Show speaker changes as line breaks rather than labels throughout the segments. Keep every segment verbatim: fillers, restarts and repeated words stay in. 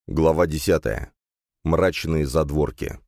Глава десятая. Мрачные задворки.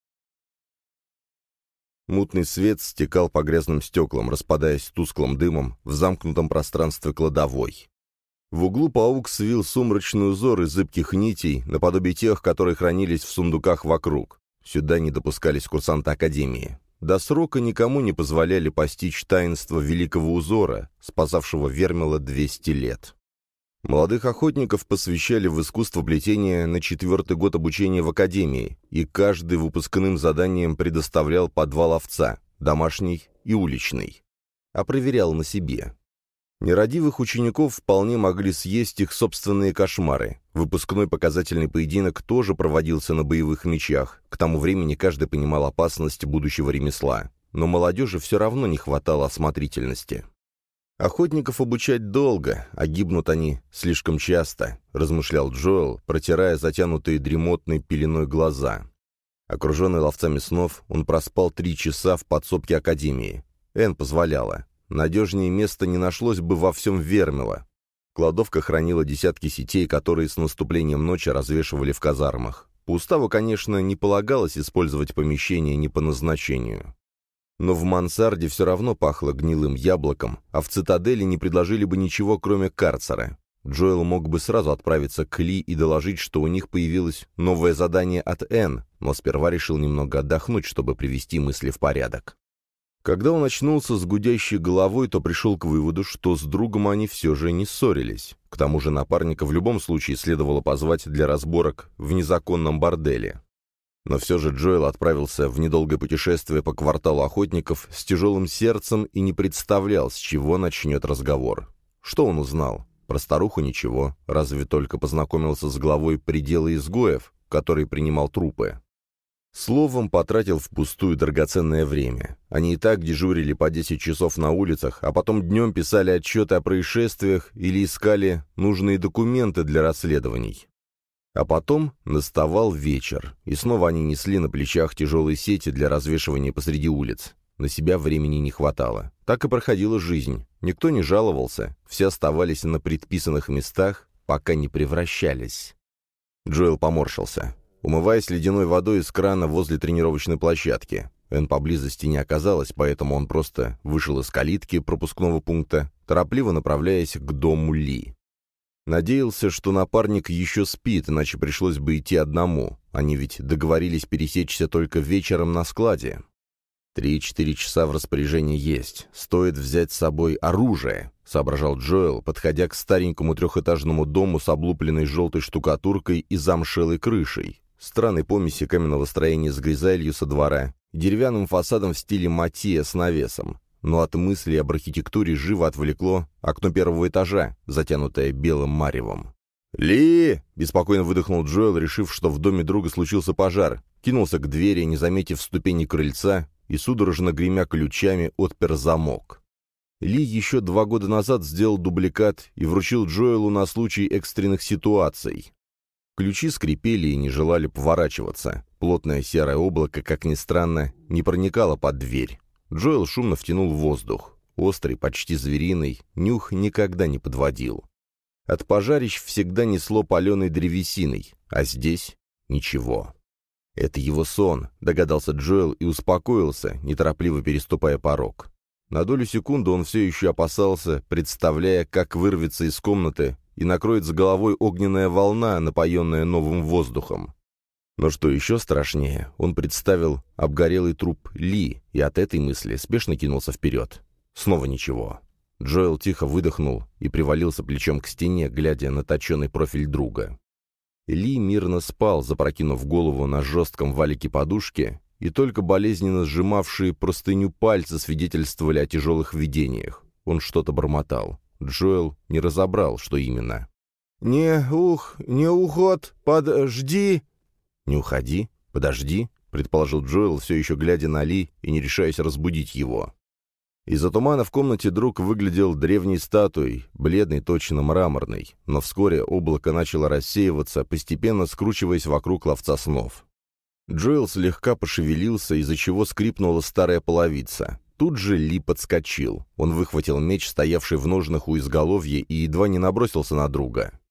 Мутный свет стекал по грязным стеклам, распадаясь тусклым дымом в замкнутом пространстве кладовой. В углу паук свил сумрачный узор из зыбких нитей, наподобие тех, которые хранились в сундуках вокруг. Сюда не допускались курсанты Академии. До срока никому не позволяли постичь таинство великого узора, спасавшего Вермила двести лет. Молодых охотников посвящали в искусство плетения на четвертый год обучения в Академии, и каждый выпускным заданием предоставлял по два ловца, домашний и уличный, а проверял на себе. Нерадивых учеников вполне могли съесть их собственные кошмары. Выпускной показательный поединок тоже проводился на боевых мечах, к тому времени каждый понимал опасность будущего ремесла, но молодежи все равно не хватало осмотрительности. «Охотников обучать долго, а гибнут они слишком часто», — размышлял Джоэл, протирая затянутые дремотной пеленой глаза. Окруженный ловцами снов, он проспал три часа в подсобке Академии. Энн позволяла. Надежнее места не нашлось бы во всем Вермила. Кладовка хранила десятки сетей, которые с наступлением ночи развешивали в казармах. По уставу, конечно, не полагалось использовать помещение не по назначению. Но в мансарде все равно пахло гнилым яблоком, а в цитадели не предложили бы ничего, кроме карцера. Джоэл мог бы сразу отправиться к Ли и доложить, что у них появилось новое задание от Энн, но сперва решил немного отдохнуть, чтобы привести мысли в порядок. Когда он очнулся с гудящей головой, то пришел к выводу, что с другом они все же не ссорились. К тому же напарника в любом случае следовало позвать для разборок в незаконном борделе. Но все же Джоэл отправился в недолгое путешествие по кварталу охотников с тяжелым сердцем и не представлял, с чего начнет разговор. Что он узнал? Про старуху ничего, разве только познакомился с главой предела изгоев, который принимал трупы. Словом, потратил впустую драгоценное время. Они и так дежурили по десять часов на улицах, а потом днем писали отчеты о происшествиях или искали нужные документы для расследований. А потом наставал вечер, и снова они несли на плечах тяжелые сети для развешивания посреди улиц. На себя времени не хватало. Так и проходила жизнь. Никто не жаловался, все оставались на предписанных местах, пока не превращались. Джоэл поморщился. Умываясь ледяной водой из крана возле тренировочной площадки. Энн поблизости не оказалось, поэтому он просто вышел из калитки пропускного пункта, торопливо направляясь к дому Ли. Надеялся, что напарник еще спит, иначе пришлось бы идти одному. Они ведь договорились пересечься только вечером на складе. «Три-четыре часа в распоряжении есть. Стоит взять с собой оружие», — соображал Джоэл, подходя к старенькому трехэтажному дому с облупленной желтой штукатуркой и замшелой крышей, странной помеси каменного строения с гризалью со двора, деревянным фасадом в стиле Матье с навесом. Но от мысли об архитектуре живо отвлекло окно первого этажа, затянутое белым маревом. «Ли!» — беспокойно выдохнул Джоэл, решив, что в доме друга случился пожар, кинулся к двери, не заметив ступени крыльца, и, судорожно гремя ключами, отпер замок. Ли еще два года назад сделал дубликат и вручил Джоэлу на случай экстренных ситуаций. Ключи скрипели и не желали поворачиваться. Плотное серое облако, как ни странно, не проникало под дверь. Джоэл шумно втянул воздух. Острый, почти звериный, нюх никогда не подводил. От пожарищ всегда несло паленой древесиной, а здесь ничего. «Это его сон», — догадался Джоэл и успокоился, неторопливо переступая порог. На долю секунды он все еще опасался, представляя, как вырвется из комнаты и накроет с головой огненная волна, напоенная новым воздухом. Но что еще страшнее, он представил обгорелый труп Ли, и от этой мысли спешно кинулся вперед. Снова ничего. Джоэл тихо выдохнул и привалился плечом к стене, глядя на точеный профиль друга. Ли мирно спал, запрокинув голову на жестком валике подушки, и только болезненно сжимавшие простыню пальцы свидетельствовали о тяжелых видениях. Он что-то бормотал. Джоэл не разобрал, что именно. «Не ух, не уход, подожди!» «Не уходи, подожди», — предположил Джоэл, все еще глядя на Ли и не решаясь разбудить его. Из-за тумана в комнате друг выглядел древней статуей, бледной, точно мраморной, но вскоре облако начало рассеиваться, постепенно скручиваясь вокруг ловца снов. Джоэл слегка пошевелился, из-за чего скрипнула старая половица. Тут же Ли подскочил. Он выхватил меч, стоявший в ножнах у изголовья, и едва не набросился на друга.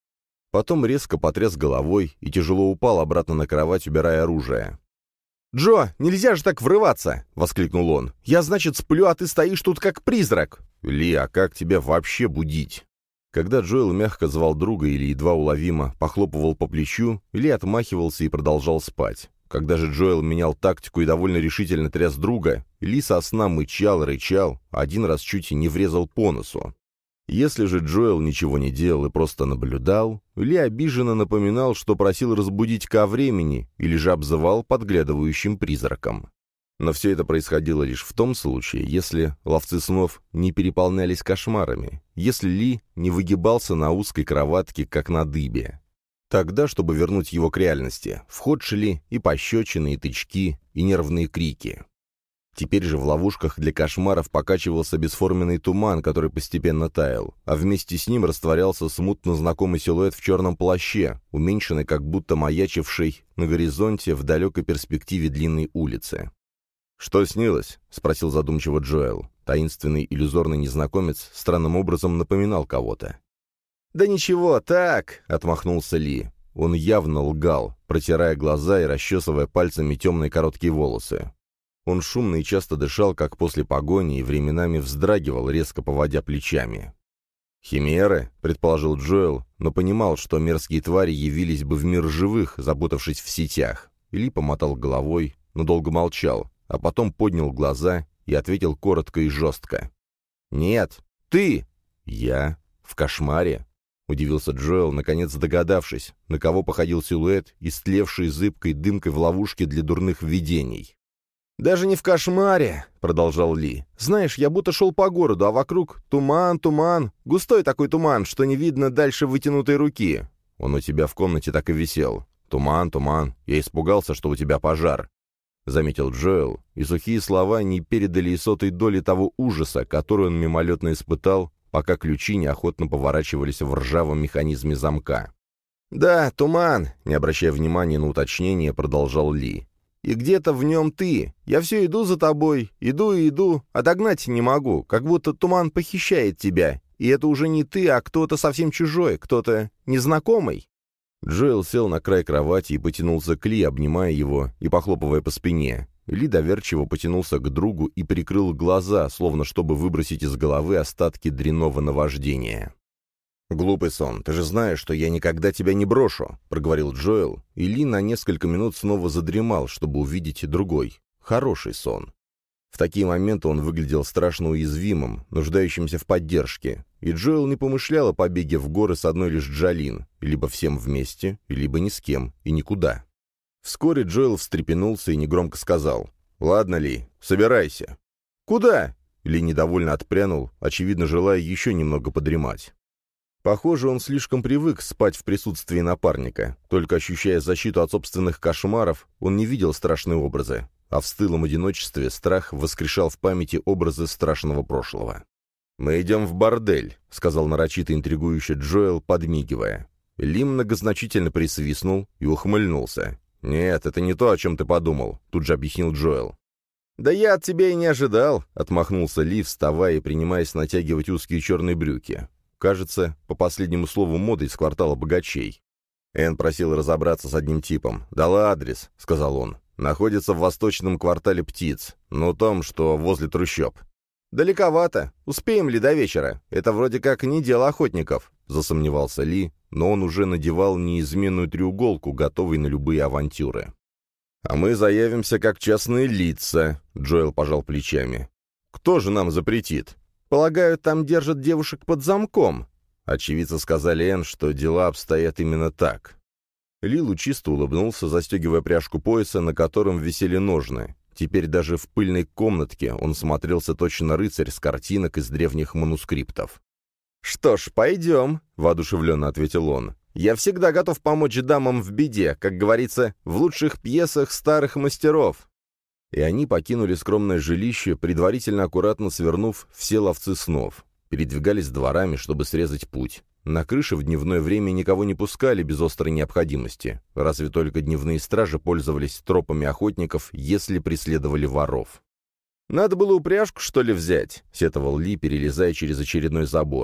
Потом резко потряс головой и тяжело упал обратно на кровать, убирая оружие. «Джо, нельзя же так врываться!» — воскликнул он. «Я, значит, сплю, а ты стоишь тут как призрак!» «Ли, а как тебя вообще будить?» Когда Джоэл мягко звал друга или едва уловимо похлопывал по плечу, Ли отмахивался и продолжал спать. Когда же Джоэл менял тактику и довольно решительно тряс друга, Ли со сна мычал, рычал, а один раз чуть и не врезал по носу. Если же Джоэл ничего не делал и просто наблюдал, Ли обиженно напоминал, что просил разбудить ко времени, или же обзывал подглядывающим призраком. Но все это происходило лишь в том случае, если ловцы снов не переполнялись кошмарами, если Ли не выгибался на узкой кроватке, как на дыбе. Тогда, чтобы вернуть его к реальности, в ход шли и пощечины, и тычки, и нервные крики. Теперь же в ловушках для кошмаров покачивался бесформенный туман, который постепенно таял, а вместе с ним растворялся смутно знакомый силуэт в черном плаще, уменьшенный, как будто маячивший на горизонте в далекой перспективе длинной улицы. «Что снилось?» — спросил задумчиво Джоэл. Таинственный иллюзорный незнакомец странным образом напоминал кого-то. «Да ничего, так!» — отмахнулся Ли. Он явно лгал, протирая глаза и расчесывая пальцами темные короткие волосы. Он шумно и часто дышал, как после погони, и временами вздрагивал, резко поводя плечами. «Химеры?» — предположил Джоэл, но понимал, что мерзкие твари явились бы в мир живых, запутавшись в сетях. Ли помотал головой, но долго молчал, а потом поднял глаза и ответил коротко и жестко. «Нет, ты!» «Я? В кошмаре?» — удивился Джоэл, наконец догадавшись, на кого походил силуэт, истлевший зыбкой дымкой в ловушке для дурных видений. «Даже не в кошмаре!» — продолжал Ли. «Знаешь, я будто шел по городу, а вокруг туман, туман, густой такой туман, что не видно дальше вытянутой руки. Он у тебя в комнате так и висел. Туман, туман, я испугался, что у тебя пожар». — заметил Джоэл, и сухие слова не передали и сотой доли того ужаса, который он мимолетно испытал, пока ключи неохотно поворачивались в ржавом механизме замка. «Да, туман», — не обращая внимания на уточнение, продолжал Ли. «И где-то в нем ты. Я все иду за тобой, иду и иду, а догнать не могу, как будто туман похищает тебя, и это уже не ты, а кто-то совсем чужой, кто-то незнакомый». Джоэл сел на край кровати и потянулся к Ли, обнимая его и похлопывая по спине. Ли доверчиво потянулся к другу и прикрыл глаза, словно чтобы выбросить из головы остатки дрянного наваждения. «Глупый сон, ты же знаешь, что я никогда тебя не брошу», — проговорил Джоэл, и Ли на несколько минут снова задремал, чтобы увидеть другой, хороший сон. В такие моменты он выглядел страшно уязвимым, нуждающимся в поддержке, и Джоэл не помышлял о побеге в горы с одной лишь Джалин, либо всем вместе, либо ни с кем и никуда. Вскоре Джоэл встрепенулся и негромко сказал: «Ладно, Ли, собирайся». «Куда?» Ли недовольно отпрянул, очевидно, желая еще немного подремать. Похоже, он слишком привык спать в присутствии напарника. Только ощущая защиту от собственных кошмаров, он не видел страшные образы, а в стылом одиночестве страх воскрешал в памяти образы страшного прошлого. «Мы идем в бордель», — сказал нарочито интригующий Джоэл, подмигивая. Ли многозначительно присвистнул и ухмыльнулся. «Нет, это не то, о чем ты подумал», — тут же объяснил Джоэл. «Да я от тебя и не ожидал», — отмахнулся Ли, вставая и принимаясь натягивать узкие черные брюки. Кажется, по последнему слову моды из квартала богачей. Энн просил разобраться с одним типом. «Дала адрес», — сказал он. «Находится в восточном квартале птиц, но том, что возле трущоб». «Далековато. Успеем ли до вечера? Это вроде как не дело охотников», — засомневался Ли, но он уже надевал неизменную треуголку, готовый на любые авантюры. «А мы заявимся как частные лица», — Джоэл пожал плечами. «Кто же нам запретит?» «Полагаю, там держат девушек под замком». Очевидцы сказали Энн, что дела обстоят именно так. Ли лучисто улыбнулся, застегивая пряжку пояса, на котором висели ножны. Теперь даже в пыльной комнатке он смотрелся точно рыцарь с картинок из древних манускриптов. «Что ж, пойдем», — воодушевленно ответил он. «Я всегда готов помочь дамам в беде, как говорится, в лучших пьесах старых мастеров». И они покинули скромное жилище, предварительно аккуратно свернув все ловцы снов. Передвигались дворами, чтобы срезать путь. На крыше в дневное время никого не пускали без острой необходимости. Разве только дневные стражи пользовались тропами охотников, если преследовали воров. «Надо было упряжку, что ли, взять?» — сетовал Ли, перелезая через очередной забор.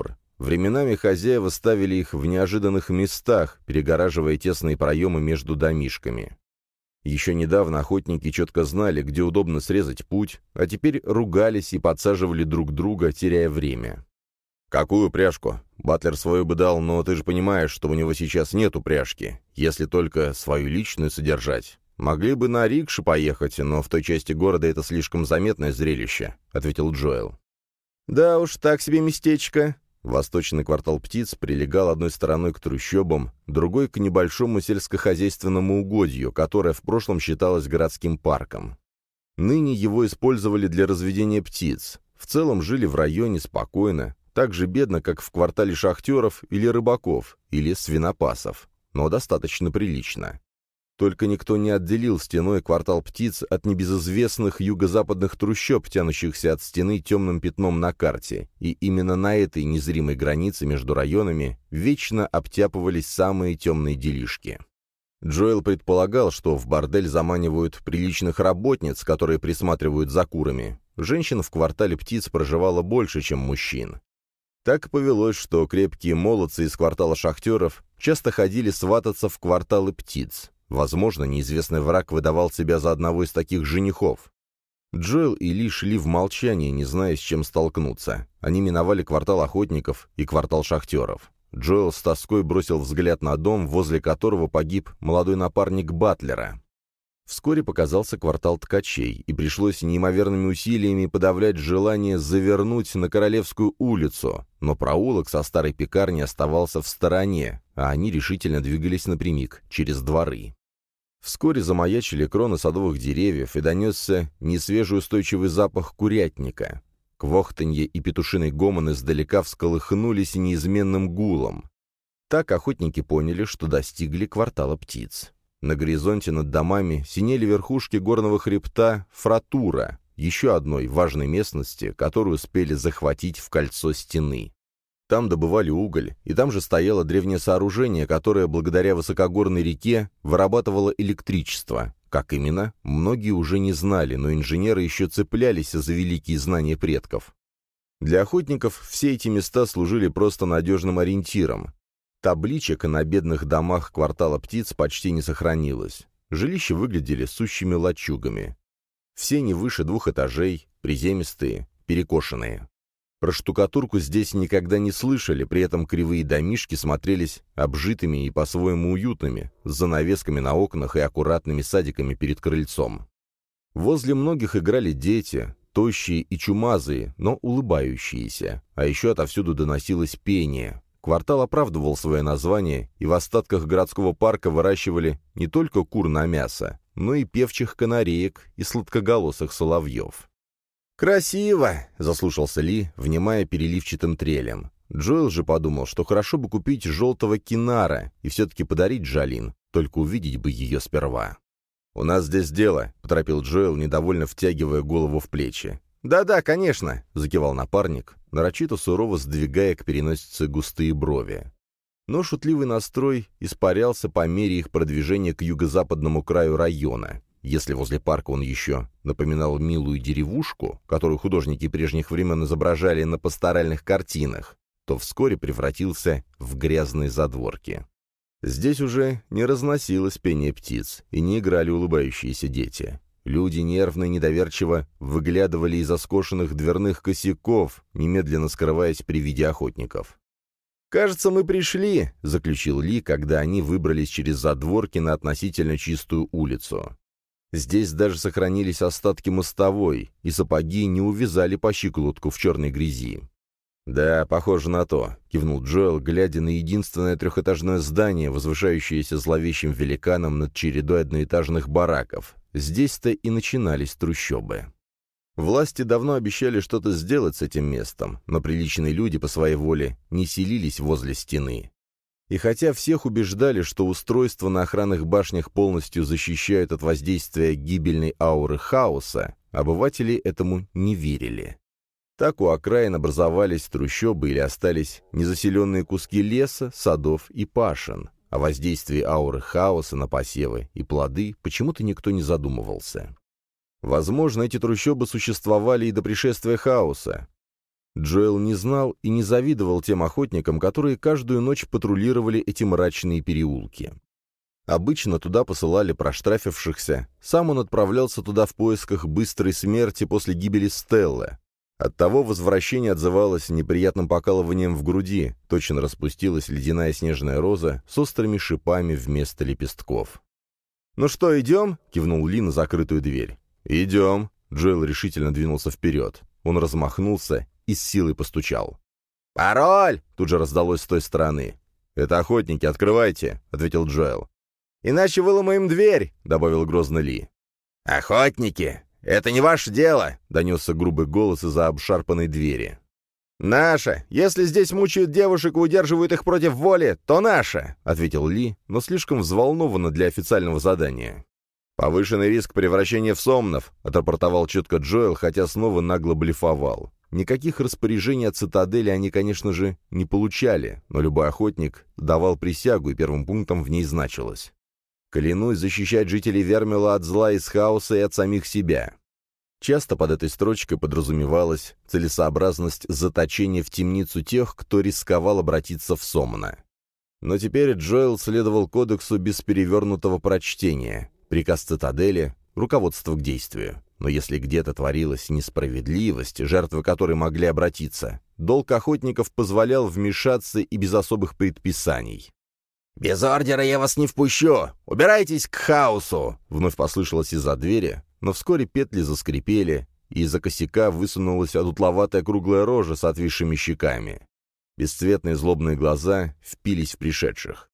Временами хозяева ставили их в неожиданных местах, перегораживая тесные проемы между домишками. Еще недавно охотники четко знали, где удобно срезать путь, а теперь ругались и подсаживали друг друга, теряя время. «Какую пряжку? Батлер свою бы дал, но ты же понимаешь, что у него сейчас нет упряжки, если только свою личную содержать. Могли бы на рикше поехать, но в той части города это слишком заметное зрелище», — ответил Джоэл. «Да уж, так себе местечко». Восточный квартал птиц прилегал одной стороной к трущобам, другой — к небольшому сельскохозяйственному угодью, которое в прошлом считалось городским парком. Ныне его использовали для разведения птиц. В целом жили в районе спокойно, так же бедно, как в квартале шахтеров или рыбаков, или свинопасов, но достаточно прилично. Только никто не отделил стеной квартал птиц от небезызвестных юго-западных трущоб, тянущихся от стены темным пятном на карте, и именно на этой незримой границе между районами вечно обтяпывались самые темные делишки. Джоэл предполагал, что в бордель заманивают приличных работниц, которые присматривают за курами. Женщин в квартале птиц проживало больше, чем мужчин. Так повелось, что крепкие молодцы из квартала шахтеров часто ходили свататься в кварталы птиц. Возможно, неизвестный враг выдавал себя за одного из таких женихов. Джоэл и Ли шли в молчании, не зная, с чем столкнуться. Они миновали квартал охотников и квартал шахтеров. Джоэл с тоской бросил взгляд на дом, возле которого погиб молодой напарник Батлера. Вскоре показался квартал ткачей, и пришлось неимоверными усилиями подавлять желание завернуть на Королевскую улицу, но проулок со старой пекарней оставался в стороне, а они решительно двигались напрямик, через дворы. Вскоре замаячили кроны садовых деревьев, и донесся несвежий устойчивый запах курятника. Квохтанье и петушиный гомон издалека всколыхнулись неизменным гулом. Так охотники поняли, что достигли квартала птиц. На горизонте над домами синели верхушки горного хребта Фратура, еще одной важной местности, которую успели захватить в кольцо стены. Там добывали уголь, и там же стояло древнее сооружение, которое, благодаря высокогорной реке, вырабатывало электричество. Как именно, многие уже не знали, но инженеры еще цеплялись за великие знания предков. Для охотников все эти места служили просто надежным ориентиром. Табличек на бедных домах квартала птиц почти не сохранилось. Жилища выглядели сущими лачугами. Все не выше двух этажей, приземистые, перекошенные. Про штукатурку здесь никогда не слышали, при этом кривые домишки смотрелись обжитыми и по-своему уютными, с занавесками на окнах и аккуратными садиками перед крыльцом. Возле многих играли дети, тощие и чумазые, но улыбающиеся, а еще отовсюду доносилось пение. Квартал оправдывал свое название, и в остатках городского парка выращивали не только кур на мясо, но и певчих канареек и сладкоголосых соловьев. «Красиво!» — заслушался Ли, внимая переливчатым трелем. Джоэл же подумал, что хорошо бы купить желтого кинара и все-таки подарить Джалин, только увидеть бы ее сперва. «У нас здесь дело», — поторопил Джоэл, недовольно втягивая голову в плечи. «Да-да, конечно», — закивал напарник, нарочито сурово сдвигая к переносице густые брови. Но шутливый настрой испарялся по мере их продвижения к юго-западному краю района. Если возле парка он еще напоминал милую деревушку, которую художники прежних времен изображали на пасторальных картинах, то вскоре превратился в грязные задворки. Здесь уже не разносилось пение птиц и не играли улыбающиеся дети. Люди нервно и недоверчиво выглядывали из оскошенных дверных косяков, немедленно скрываясь при виде охотников. «Кажется, мы пришли», — заключил Ли, когда они выбрались через задворки на относительно чистую улицу. Здесь даже сохранились остатки мостовой, и сапоги не увязали по щиколотку в черной грязи. «Да, похоже на то», — кивнул Джоэл, глядя на единственное трехэтажное здание, возвышающееся зловещим великаном над чередой одноэтажных бараков. Здесь-то и начинались трущобы. Власти давно обещали что-то сделать с этим местом, но приличные люди по своей воле не селились возле стены. И хотя всех убеждали, что устройства на охранных башнях полностью защищают от воздействия гибельной ауры хаоса, обыватели этому не верили. Так у окраин образовались трущобы или остались незаселенные куски леса, садов и пашен. О воздействии ауры хаоса на посевы и плоды почему-то никто не задумывался. Возможно, эти трущобы существовали и до пришествия хаоса. Джоэл не знал и не завидовал тем охотникам, которые каждую ночь патрулировали эти мрачные переулки. Обычно туда посылали проштрафившихся, сам он отправлялся туда в поисках быстрой смерти после гибели Стеллы. Оттого возвращение отзывалось неприятным покалыванием в груди, точно распустилась ледяная снежная роза с острыми шипами вместо лепестков. «Ну что, идем?» — кивнул Ли на закрытую дверь. «Идем». Джоэл решительно двинулся вперед. Он размахнулся и с силой постучал. «Пароль!» — тут же раздалось с той стороны. «Это охотники, открывайте!» — ответил Джоэл. «Иначе выломаем дверь!» — добавил грозно Ли. «Охотники! Это не ваше дело!» — донесся грубый голос из-за обшарпанной двери. «Наше! Если здесь мучают девушек и удерживают их против воли, то наше!» — ответил Ли, но слишком взволнованно для официального задания. «Повышенный риск превращения в сомнов», — отрапортовал четко Джоэл, хотя снова нагло блефовал. Никаких распоряжений от цитадели они, конечно же, не получали, но любой охотник давал присягу, и первым пунктом в ней значилось: «Клянусь защищать жителей Вермила от зла из хаоса и от самих себя». Часто под этой строчкой подразумевалась целесообразность заточения в темницу тех, кто рисковал обратиться в сомна. Но теперь Джоэл следовал кодексу без перевернутого прочтения. Приказ цитадели, руководство к действию. Но если где-то творилась несправедливость, жертвы которой могли обратиться, долг охотников позволял вмешаться и без особых предписаний. «Без ордера я вас не впущу! Убирайтесь к хаосу!» Вновь послышалось из-за двери, но вскоре петли заскрипели, и из-за косяка высунулась одутловатая круглая рожа с отвисшими щеками. Бесцветные злобные глаза впились в пришедших.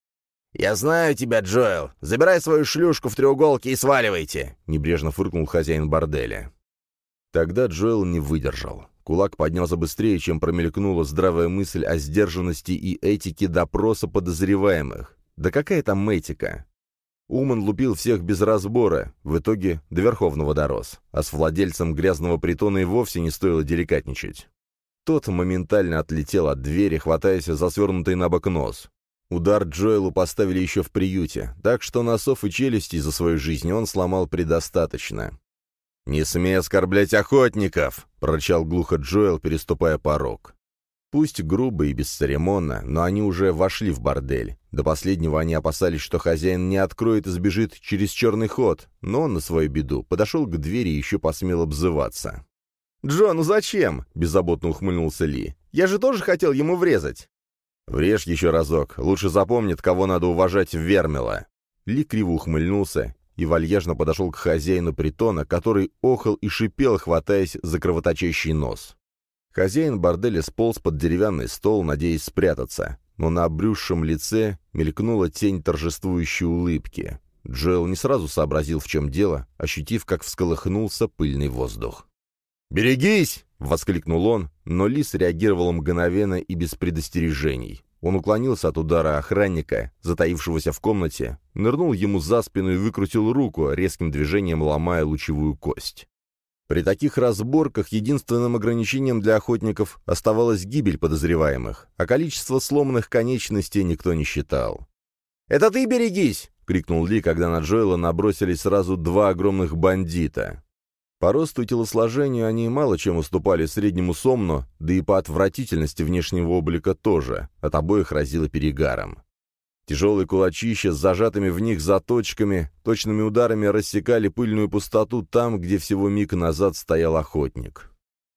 «Я знаю тебя, Джоэл! Забирай свою шлюшку в треуголке и сваливайте!» — небрежно фыркнул хозяин борделя. Тогда Джоэл не выдержал. Кулак поднялся быстрее, чем промелькнула здравая мысль о сдержанности и этике допроса подозреваемых. Да какая там этика? Уман лупил всех без разбора, в итоге до Верховного дорос, а с владельцем грязного притона и вовсе не стоило деликатничать. Тот моментально отлетел от двери, хватаясь за свернутый на бок нос. Удар Джоэлу поставили еще в приюте, так что носов и челюстей за свою жизнь он сломал предостаточно. «Не смей оскорблять охотников!» — прорычал глухо Джоэл, переступая порог. Пусть грубо и бесцеремонно, но они уже вошли в бордель. До последнего они опасались, что хозяин не откроет и сбежит через черный ход, но он на свою беду подошел к двери и еще посмел обзываться. «Джо, ну зачем?» — беззаботно ухмыльнулся Ли. «Я же тоже хотел ему врезать!» «Врежь еще разок. Лучше запомнит, кого надо уважать в Вермила». Ли криво ухмыльнулся и вальяжно подошел к хозяину притона, который охал и шипел, хватаясь за кровоточащий нос. Хозяин борделя сполз под деревянный стол, надеясь спрятаться, но на обрюзшем лице мелькнула тень торжествующей улыбки. Джоэл не сразу сообразил, в чем дело, ощутив, как всколыхнулся пыльный воздух. «Берегись!» — воскликнул он, но Ли среагировал мгновенно и без предостережений. Он уклонился от удара охранника, затаившегося в комнате, нырнул ему за спину и выкрутил руку, резким движением ломая лучевую кость. При таких разборках единственным ограничением для охотников оставалась гибель подозреваемых, а количество сломанных конечностей никто не считал. «Это ты берегись!» — крикнул Ли, когда на Джоэла набросились сразу два огромных бандита. По росту и телосложению они мало чем уступали среднему сомну, да и по отвратительности внешнего облика тоже, от обоих разило перегаром. Тяжелые кулачища с зажатыми в них заточками, точными ударами рассекали пыльную пустоту там, где всего миг назад стоял охотник.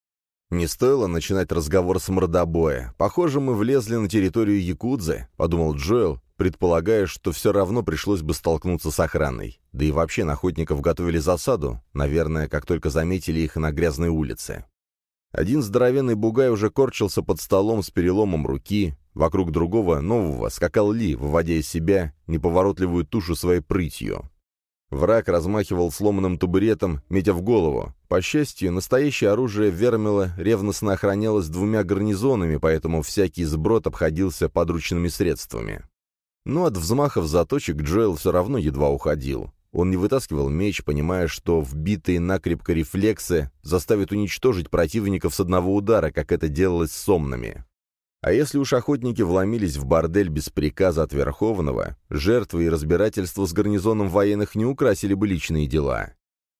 «Не стоило начинать разговор с мордобоя. Похоже, мы влезли на территорию якудзы», — подумал Джоэл, предполагая, что все равно пришлось бы столкнуться с охраной. Да и вообще на охотников готовили засаду, наверное, как только заметили их на грязной улице. Один здоровенный бугай уже корчился под столом с переломом руки, вокруг другого, нового, скакал Ли, выводя из себя неповоротливую тушу своей прытью. Враг размахивал сломанным табуретом, метя в голову. По счастью, настоящее оружие Вермила ревностно охранялось двумя гарнизонами, поэтому всякий сброд обходился подручными средствами. Но от взмахов заточек Джоэл все равно едва уходил. Он не вытаскивал меч, понимая, что вбитые накрепко рефлексы заставят уничтожить противников с одного удара, как это делалось с сомнами. А если уж охотники вломились в бордель без приказа от Верховного, жертвы и разбирательства с гарнизоном военных не украсили бы личные дела.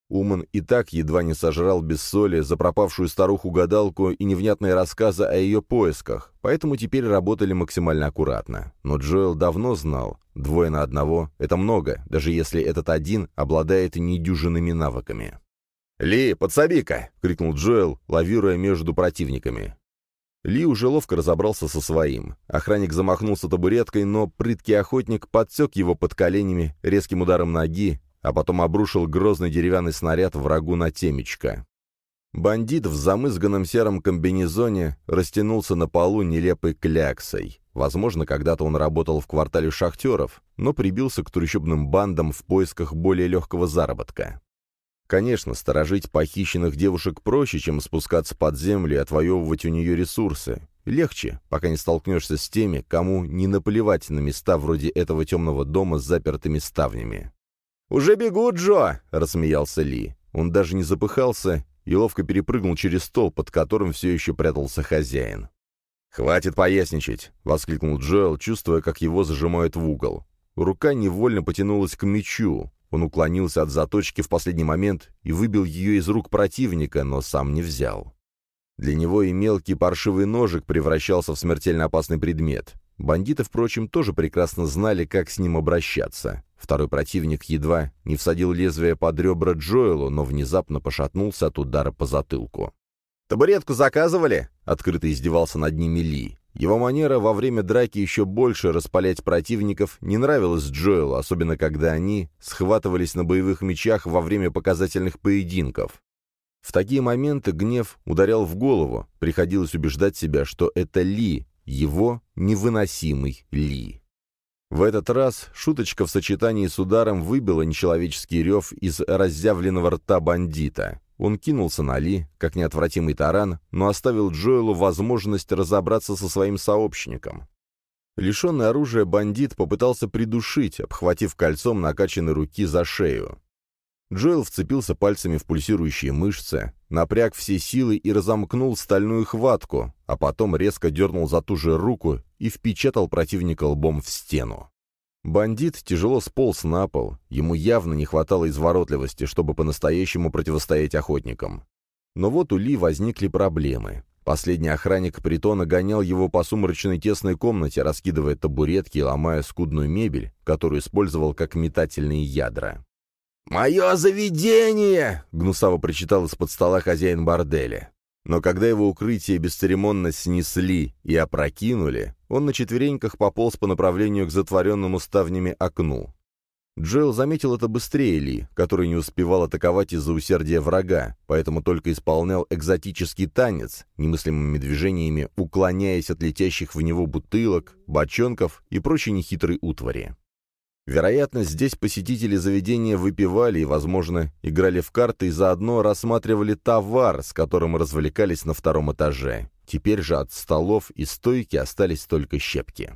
Уман и так едва не сожрал без соли за пропавшую старуху-гадалку и невнятные рассказы о ее поисках, поэтому теперь работали максимально аккуратно. Но Джоэл давно знал, двое на одного — это много, даже если этот один обладает недюжинными навыками. «Ли, подсоби-ка!» — крикнул Джоэл, лавируя между противниками. Ли уже ловко разобрался со своим. Охранник замахнулся табуреткой, но прыткий охотник подсек его под коленями резким ударом ноги, а потом обрушил грозный деревянный снаряд врагу на темечко. Бандит в замызганном сером комбинезоне растянулся на полу нелепой кляксой. Возможно, когда-то он работал в квартале шахтеров, но прибился к трущобным бандам в поисках более легкого заработка. Конечно, сторожить похищенных девушек проще, чем спускаться под землю и отвоевывать у нее ресурсы. Легче, пока не столкнешься с теми, кому не наплевать на места вроде этого темного дома с запертыми ставнями. «Уже бегу, Джо!» — рассмеялся Ли. Он даже не запыхался и ловко перепрыгнул через стол, под которым все еще прятался хозяин. «Хватит поясничать!» — воскликнул Джоэл, чувствуя, как его зажимают в угол. Рука невольно потянулась к мечу. Он уклонился от заточки в последний момент и выбил ее из рук противника, но сам не взял. Для него и мелкий паршивый ножик превращался в смертельно опасный предмет. Бандиты, впрочем, тоже прекрасно знали, как с ним обращаться. Второй противник едва не всадил лезвие под ребра Джоэлу, но внезапно пошатнулся от удара по затылку. «Табуретку заказывали?» — открыто издевался над ними Ли. Его манера во время драки еще больше распалять противников не нравилась Джоэлу, особенно когда они схватывались на боевых мечах во время показательных поединков. В такие моменты гнев ударял в голову, приходилось убеждать себя, что это Ли, его невыносимый Ли. В этот раз шуточка в сочетании с ударом выбила нечеловеческий рев из разъявленного рта бандита. Он кинулся на Ли, как неотвратимый таран, но оставил Джоэлу возможность разобраться со своим сообщником. Лишенный оружия бандит попытался придушить, обхватив кольцом накачанной руки за шею. Джоэл вцепился пальцами в пульсирующие мышцы, напряг все силы и разомкнул стальную хватку, а потом резко дернул за ту же руку и впечатал противника лбом в стену. Бандит тяжело сполз на пол, ему явно не хватало изворотливости, чтобы по-настоящему противостоять охотникам. Но вот у Ли возникли проблемы. Последний охранник притона гонял его по сумрачной тесной комнате, раскидывая табуретки и ломая скудную мебель, которую использовал как метательные ядра. «Мое заведение!» — гнусаво причитал из-под стола хозяин борделя. Но когда его укрытие бесцеремонно снесли и опрокинули, он на четвереньках пополз по направлению к затворенному ставнями окну. Джоэл заметил это быстрее Ли, который не успевал атаковать из-за усердия врага, поэтому только исполнял экзотический танец, немыслимыми движениями уклоняясь от летящих в него бутылок, бочонков и прочей нехитрой утвари. Вероятно, здесь посетители заведения выпивали и, возможно, играли в карты и заодно рассматривали товар, с которым развлекались на втором этаже. Теперь же от столов и стойки остались только щепки.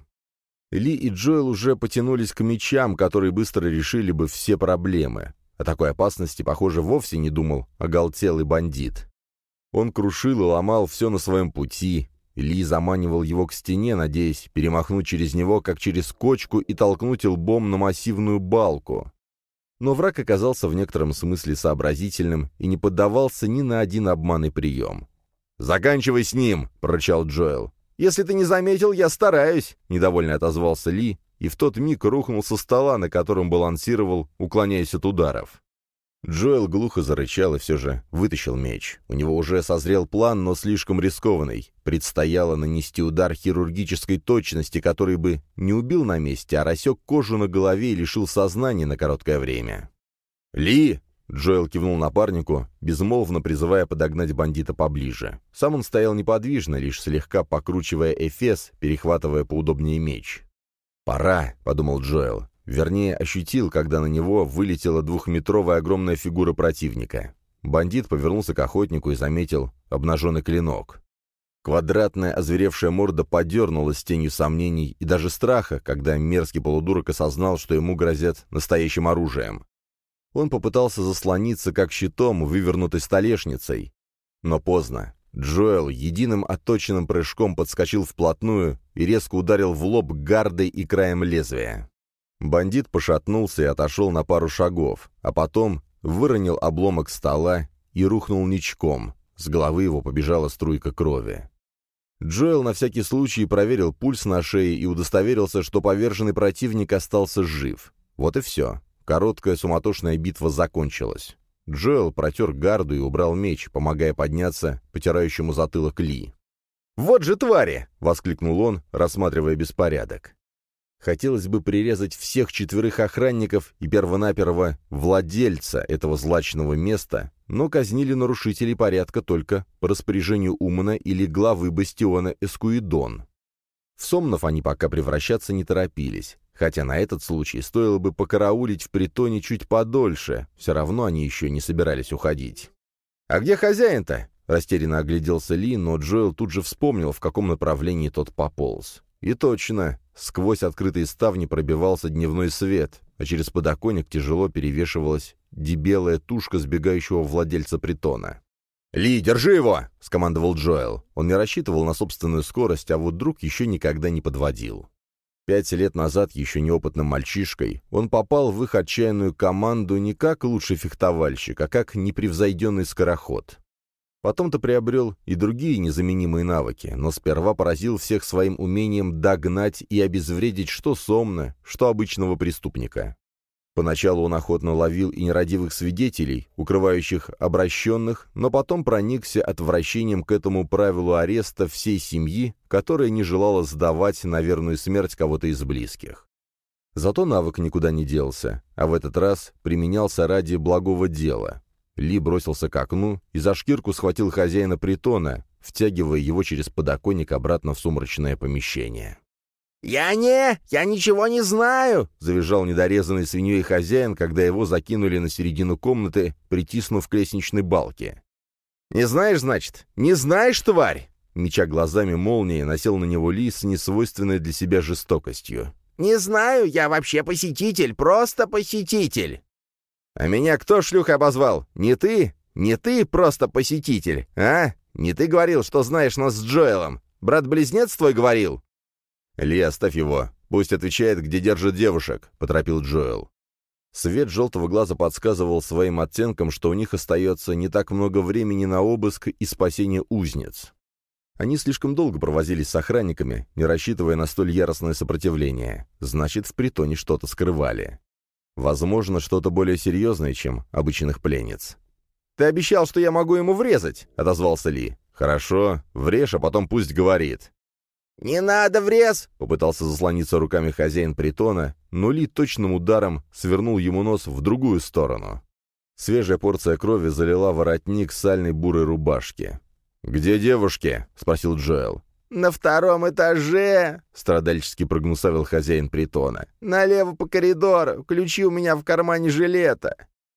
Ли и Джоэл уже потянулись к мечам, которые быстро решили бы все проблемы. О такой опасности, похоже, вовсе не думал оголтелый бандит. Он крушил и ломал все на своем пути. Ли заманивал его к стене, надеясь перемахнуть через него, как через кочку, и толкнуть лбом на массивную балку. Но враг оказался в некотором смысле сообразительным и не поддавался ни на один обманный прием. «Заканчивай с ним!» — прорычал Джоэл. «Если ты не заметил, я стараюсь!» — недовольно отозвался Ли, и в тот миг рухнул со стола, на котором балансировал, уклоняясь от ударов. Джоэл глухо зарычал и все же вытащил меч. У него уже созрел план, но слишком рискованный. Предстояло нанести удар хирургической точности, который бы не убил на месте, а рассек кожу на голове и лишил сознания на короткое время. «Ли!» — Джоэл кивнул напарнику, безмолвно призывая подогнать бандита поближе. Сам он стоял неподвижно, лишь слегка покручивая эфес, перехватывая поудобнее меч. «Пора», — подумал Джоэл. Вернее, ощутил, когда на него вылетела двухметровая огромная фигура противника. Бандит повернулся к охотнику и заметил обнаженный клинок. Квадратная озверевшая морда подернулась тенью сомнений и даже страха, когда мерзкий полудурок осознал, что ему грозят настоящим оружием. Он попытался заслониться как щитом, вывернутой столешницей. Но поздно. Джоэл единым отточенным прыжком подскочил вплотную и резко ударил в лоб гардой и краем лезвия. Бандит пошатнулся и отошел на пару шагов, а потом выронил обломок стола и рухнул ничком. С головы его побежала струйка крови. Джоэл на всякий случай проверил пульс на шее и удостоверился, что поверженный противник остался жив. Вот и все. Короткая суматошная битва закончилась. Джоэл протер гарду и убрал меч, помогая подняться потирающему затылок Ли. «Вот же твари!» — воскликнул он, рассматривая беспорядок. Хотелось бы прирезать всех четверых охранников и первонаперво владельца этого злачного места, но казнили нарушителей порядка только по распоряжению Умана или главы бастиона Эскуидон. В сомнов они пока превращаться не торопились, хотя на этот случай стоило бы покараулить в притоне чуть подольше, все равно они еще не собирались уходить. «А где хозяин-то?» — растерянно огляделся Ли, но Джоэл тут же вспомнил, в каком направлении тот пополз. И точно, сквозь открытые ставни пробивался дневной свет, а через подоконник тяжело перевешивалась дебелая тушка сбегающего владельца притона. «Ли, держи его!» — скомандовал Джоэл. Он не рассчитывал на собственную скорость, а вот друг еще никогда не подводил. Пять лет назад, еще неопытным мальчишкой, он попал в их отчаянную команду не как лучший фехтовальщик, а как непревзойденный скороход. Потом-то приобрел и другие незаменимые навыки, но сперва поразил всех своим умением догнать и обезвредить что сомна, что обычного преступника. Поначалу он охотно ловил и нерадивых свидетелей, укрывающих обращенных, но потом проникся отвращением к этому правилу ареста всей семьи, которая не желала сдавать на верную смерть кого-то из близких. Зато навык никуда не делся, а в этот раз применялся ради благого дела. Ли бросился к окну и за шкирку схватил хозяина притона, втягивая его через подоконник обратно в сумрачное помещение.
«Я не... я ничего не знаю!»
— завизжал недорезанный свиньей хозяин, когда его закинули на середину комнаты, притиснув к лестничной балке.
«Не знаешь, значит? Не знаешь, тварь?»
Меча глазами молнии, насел на него Ли с несвойственной для себя жестокостью.
«Не знаю, я вообще посетитель, просто посетитель!»
«А меня кто шлюхой обозвал? Не ты? Не ты просто посетитель, а? Не ты говорил, что знаешь нас с Джоэлом? Брат-близнец твой говорил?» «Ли, оставь его. Пусть отвечает, где держит девушек», — поторопил Джоэл. Свет желтого глаза подсказывал своим оттенкам, что у них остается не так много времени на обыск и спасение узниц. Они слишком долго провозились с охранниками, не рассчитывая на столь яростное сопротивление. Значит, в притоне что-то скрывали. Возможно, что-то более серьезное, чем обычных пленниц.
«Ты обещал, что я могу ему врезать», — отозвался Ли.
«Хорошо, врежь, а потом пусть говорит».
«Не надо врез!»
— попытался заслониться руками хозяин притона, но Ли точным ударом свернул ему нос в другую сторону. Свежая порция крови залила воротник сальной бурой рубашки. «Где девушки?» — спросил Джоэл.
«На втором этаже!» —
страдальчески прогнусавил хозяин притона.
«Налево по коридору! Ключи у меня в кармане жилета!»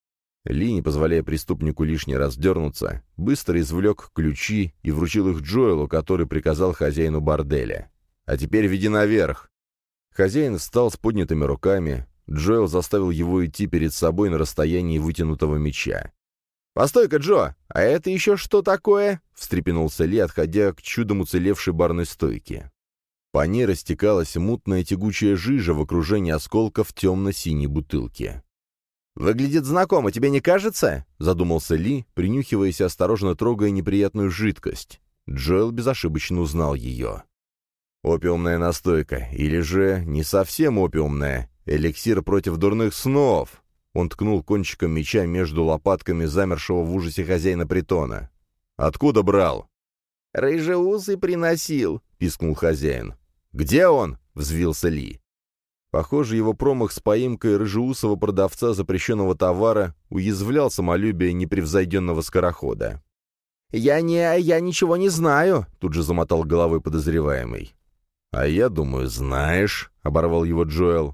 Ли, не позволяя преступнику лишний раз дернуться, быстро извлек ключи и вручил их Джоэлу, который приказал хозяину борделя. «А теперь веди наверх!» Хозяин встал с поднятыми руками. Джоэл заставил его идти перед собой на расстоянии вытянутого меча.
«Постой-ка, Джо, а это еще что такое?»
— встрепенулся Ли, отходя к чудом уцелевшей барной стойке. По ней растекалась мутная тягучая жижа в окружении осколков темно-синей бутылки.
«Выглядит знакомо, тебе не кажется?»
— задумался Ли, принюхиваясь и осторожно трогая неприятную жидкость. Джоэл безошибочно узнал ее. «Опиумная настойка, или же не совсем опиумная, эликсир против дурных снов!» Он ткнул кончиком меча между лопатками замершего в ужасе хозяина притона. «Откуда брал?»
«Рыжеусый приносил», —
пискнул хозяин. «Где он?» — взвился Ли. Похоже, его промах с поимкой рыжеусого продавца запрещенного товара уязвлял самолюбие непревзойденного скорохода.
«Я не... я ничего не знаю»,
— тут же замотал головой подозреваемый. «А я думаю, знаешь», — оборвал его Джоэл.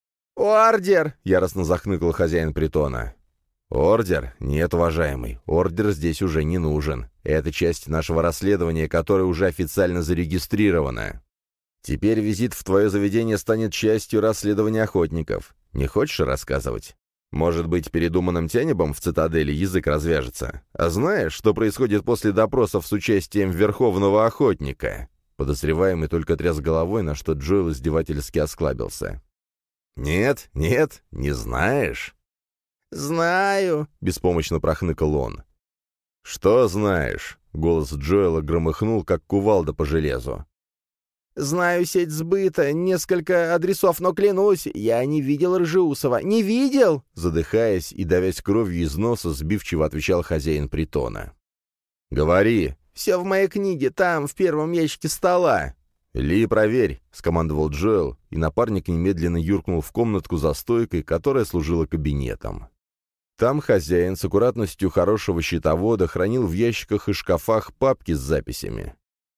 «Ордер!» —
яростно захныкал хозяин притона. «Ордер? Нет, уважаемый, ордер здесь уже не нужен. Это часть нашего расследования, которое уже официально зарегистрировано. Теперь визит в твое заведение станет частью расследования охотников. Не хочешь рассказывать? Может быть, перед Уманом Тянебом в цитадели язык развяжется? А знаешь, что происходит после допросов с участием Верховного Охотника?» Подозреваемый только тряс головой, на что Джоэл издевательски осклабился. «Нет, нет, не знаешь?»
«Знаю», — беспомощно прохныкал он.
«Что знаешь?» — голос Джоэла громыхнул, как кувалда по железу.
«Знаю сеть сбыта, несколько адресов, но клянусь, я не видел Ржеусова. Не видел!»
Задыхаясь и давясь кровью из носа, сбивчиво отвечал хозяин притона. «Говори!»
«Все в моей книге, там, в первом ящике стола».
«Ли, проверь!» — скомандовал Джоэл, и напарник немедленно юркнул в комнатку за стойкой, которая служила кабинетом. Там хозяин с аккуратностью хорошего счетовода хранил в ящиках и шкафах папки с записями.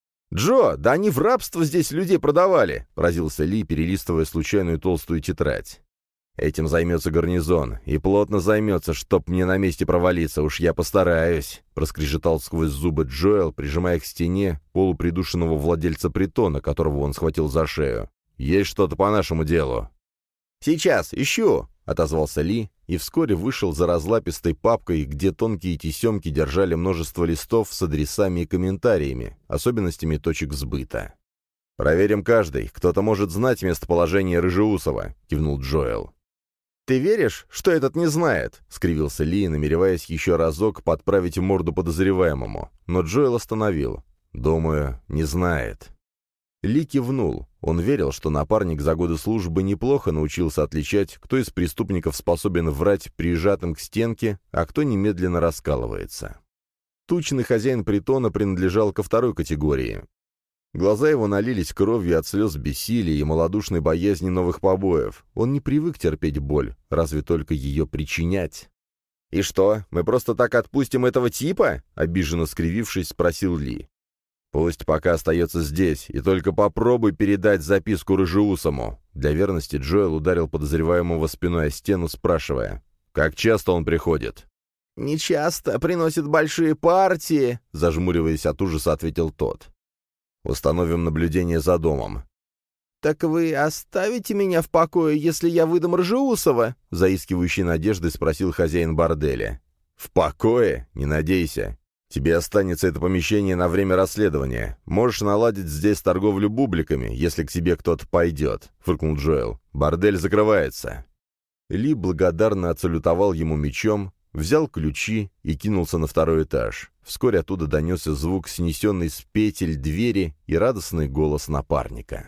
«Джо, да они в рабство здесь людей продавали!»
— поразился Ли, перелистывая случайную толстую тетрадь. «Этим займется гарнизон, и плотно займется, чтоб мне на месте провалиться, уж я постараюсь», — проскрежетал сквозь зубы Джоэл, прижимая к стене полупридушенного владельца притона, которого он схватил за шею. «Есть что-то по нашему делу».
«Сейчас, ищу!»
— отозвался Ли, и вскоре вышел за разлапистой папкой, где тонкие тесемки держали множество листов с адресами и комментариями, особенностями точек сбыта. «Проверим каждый. Кто-то может знать местоположение Рыжеусова», — кивнул Джоэл.
«Ты веришь, что этот не знает?»
— скривился Ли, намереваясь еще разок подправить морду подозреваемому. Но Джоэл остановил. «Думаю, не знает». Ли кивнул. Он верил, что напарник за годы службы неплохо научился отличать, кто из преступников способен врать прижатым к стенке, а кто немедленно раскалывается. Тучный хозяин притона принадлежал ко второй категории. Глаза его налились кровью от слез бессилия и малодушной боязни новых побоев. Он не привык терпеть боль, разве только ее причинять.
«И что, мы просто так отпустим этого типа?» — обиженно скривившись, спросил Ли.
«Пусть пока остается здесь, и только попробуй передать записку Рыжеусому». Для верности Джоэл ударил подозреваемого спиной о стену, спрашивая, «Как часто он приходит?»
«Не часто, приносит большие партии», — зажмуриваясь от ужаса, ответил тот.
«Установим наблюдение за домом».
«Так вы оставите меня в покое, если я выдам Ржеусова?» — заискивающей надеждой спросил хозяин борделя.
«В покое? Не надейся. Тебе останется это помещение на время расследования. Можешь наладить здесь торговлю бубликами, если к тебе кто-то пойдет», — фыркнул Джоэл. «Бордель закрывается». Ли благодарно отсалютовал ему мечом, взял ключи и кинулся на второй этаж. Вскоре оттуда донесся звук снесенной с петель двери и радостный голос напарника.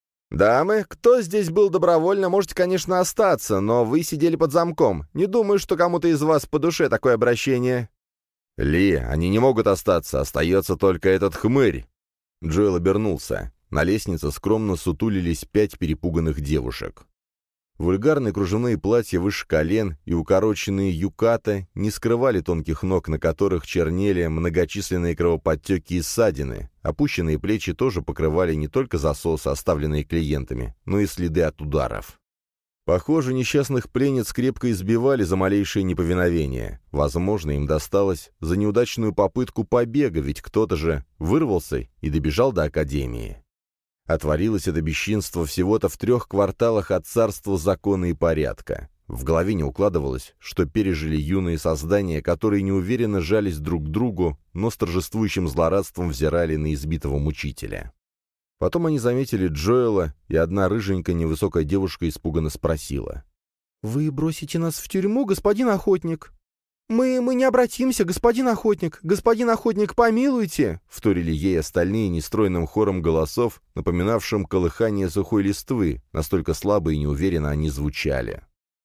«Дамы, кто здесь был добровольно, можете, конечно, остаться, но вы сидели под замком. Не думаю, что кому-то из вас по душе такое обращение».
«Ли, они не могут остаться, остается только этот хмырь!» Джоэл обернулся. На лестнице скромно сутулились пять перепуганных девушек. Вульгарные кружевные платья выше колен и укороченные юката не скрывали тонких ног, на которых чернели многочисленные кровоподтеки и ссадины. Опущенные плечи тоже покрывали не только засосы, оставленные клиентами, но и следы от ударов. Похоже, несчастных пленниц крепко избивали за малейшее неповиновение. Возможно, им досталось за неудачную попытку побега, ведь кто-то же вырвался и добежал до академии. Отворилось это бесчинство всего-то в трех кварталах от царства закона и порядка. В голове не укладывалось, что пережили юные создания, которые неуверенно жались друг к другу, но с торжествующим злорадством взирали на избитого мучителя. Потом они заметили Джоэла, и одна рыженькая невысокая девушка испуганно спросила.
«Вы бросите нас в тюрьму, господин охотник?» «Мы, мы не обратимся, господин охотник! Господин охотник, помилуйте!» — вторили ей остальные нестройным хором голосов, напоминавшим колыхание сухой листвы, настолько слабо и неуверенно они звучали.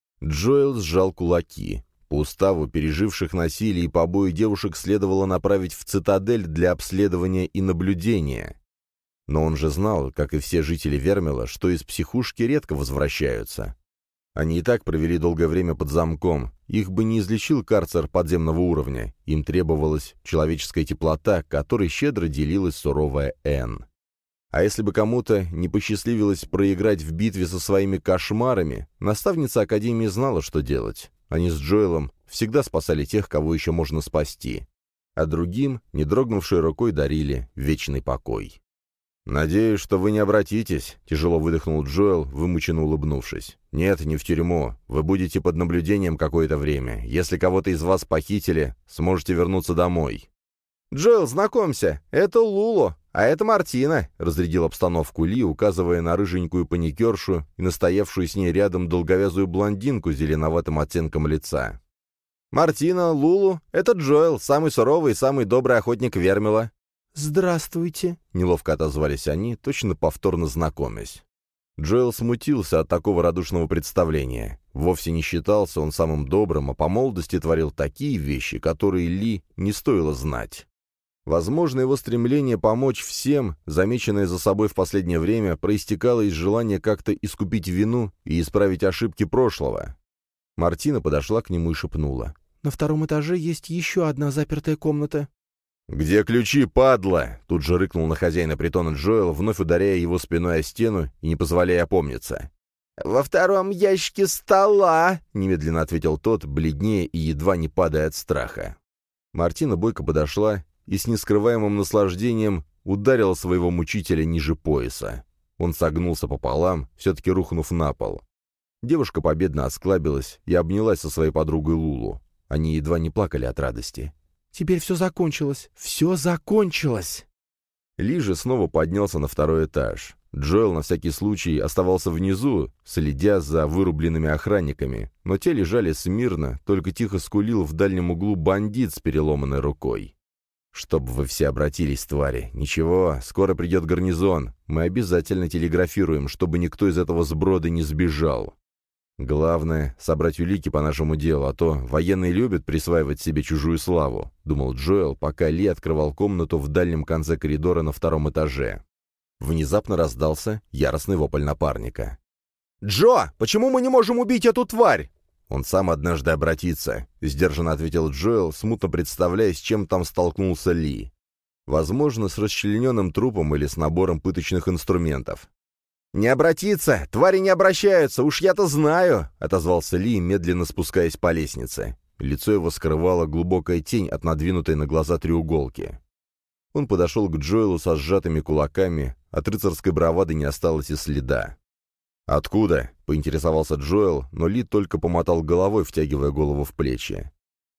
Джоэл сжал кулаки. По уставу переживших насилие и побои девушек следовало направить в цитадель для обследования и наблюдения. Но он же знал, как и все жители Вермила, что из психушки редко возвращаются. Они и так провели долгое время под замком, их бы не излечил карцер подземного уровня, им требовалась человеческая теплота, которой щедро делилась суровая Энн. А если бы кому-то не посчастливилось проиграть в битве со своими кошмарами, наставница Академии знала, что делать. Они с Джоэлом всегда спасали тех, кого еще можно спасти, а другим, не дрогнувшей рукой, дарили вечный покой. «Надеюсь, что вы не обратитесь», — тяжело выдохнул Джоэл, вымученно улыбнувшись. «Нет, не в тюрьму. Вы будете под наблюдением какое-то время. Если кого-то из вас похитили, сможете вернуться домой».
«Джоэл, знакомься, это Лулу, а это Мартина», — разрядил обстановку Ли, указывая на рыженькую паникершу и настоявшую с ней рядом долговязую блондинку с зеленоватым оттенком лица.
Мартина, Лулу — это Джоэл, самый суровый и самый добрый охотник Вермила».
«Здравствуйте», — неловко отозвались они, точно повторно знакомясь.
Джоэл смутился от такого радушного представления. Вовсе не считался он самым добрым, а по молодости творил такие вещи, которые Ли не стоило знать. Возможно, его стремление помочь всем, замеченное за собой в последнее время, проистекало из желания как-то искупить вину и исправить ошибки прошлого. Мартина подошла к нему и шепнула.
«На втором этаже есть еще одна запертая комната».
«Где ключи, падла?» — тут же рыкнул на хозяина притона Джоэл, вновь ударяя его спиной о стену и не позволяя опомниться.
«Во втором ящике стола», — немедленно ответил
тот, бледнее и едва не падая от страха. Мартина бойко подошла и с нескрываемым наслаждением ударила своего мучителя ниже пояса. Он согнулся пополам, все-таки рухнув на пол. Девушка победно осклабилась и обнялась со своей подругой Лулу. Они едва не плакали от радости.
«Теперь все закончилось! Все закончилось!»
Ли же снова поднялся на второй этаж. Джоэл на всякий случай оставался внизу, следя за вырубленными охранниками, но те лежали смирно, только тихо скулил в дальнем углу бандит с переломанной рукой. «Чтоб вы все обратились, твари! Ничего, скоро придет гарнизон. Мы обязательно телеграфируем, чтобы никто из этого сброда не сбежал. Главное — собрать улики по нашему делу, а то военные любят присваивать себе чужую славу», — думал Джоэл, пока Ли открывал комнату в дальнем конце коридора на втором этаже. Внезапно раздался яростный вопль напарника.
«Джо, почему мы не можем убить эту тварь?»
«Он сам однажды обратится», — сдержанно ответил Джоэл, смутно представляя, с чем там столкнулся Ли. Возможно, с расчлененным трупом или с набором пыточных инструментов.
«Не обратиться! Твари не обращаются! Уж я-то знаю!» — отозвался Ли, медленно спускаясь по лестнице.
Лицо его скрывала глубокая тень от надвинутой на глаза треуголки. Он подошел к Джоэлу со сжатыми кулаками, от рыцарской бравады не осталось и следа. «Откуда?» — поинтересовался Джоэл, но Ли только помотал головой, втягивая голову в плечи.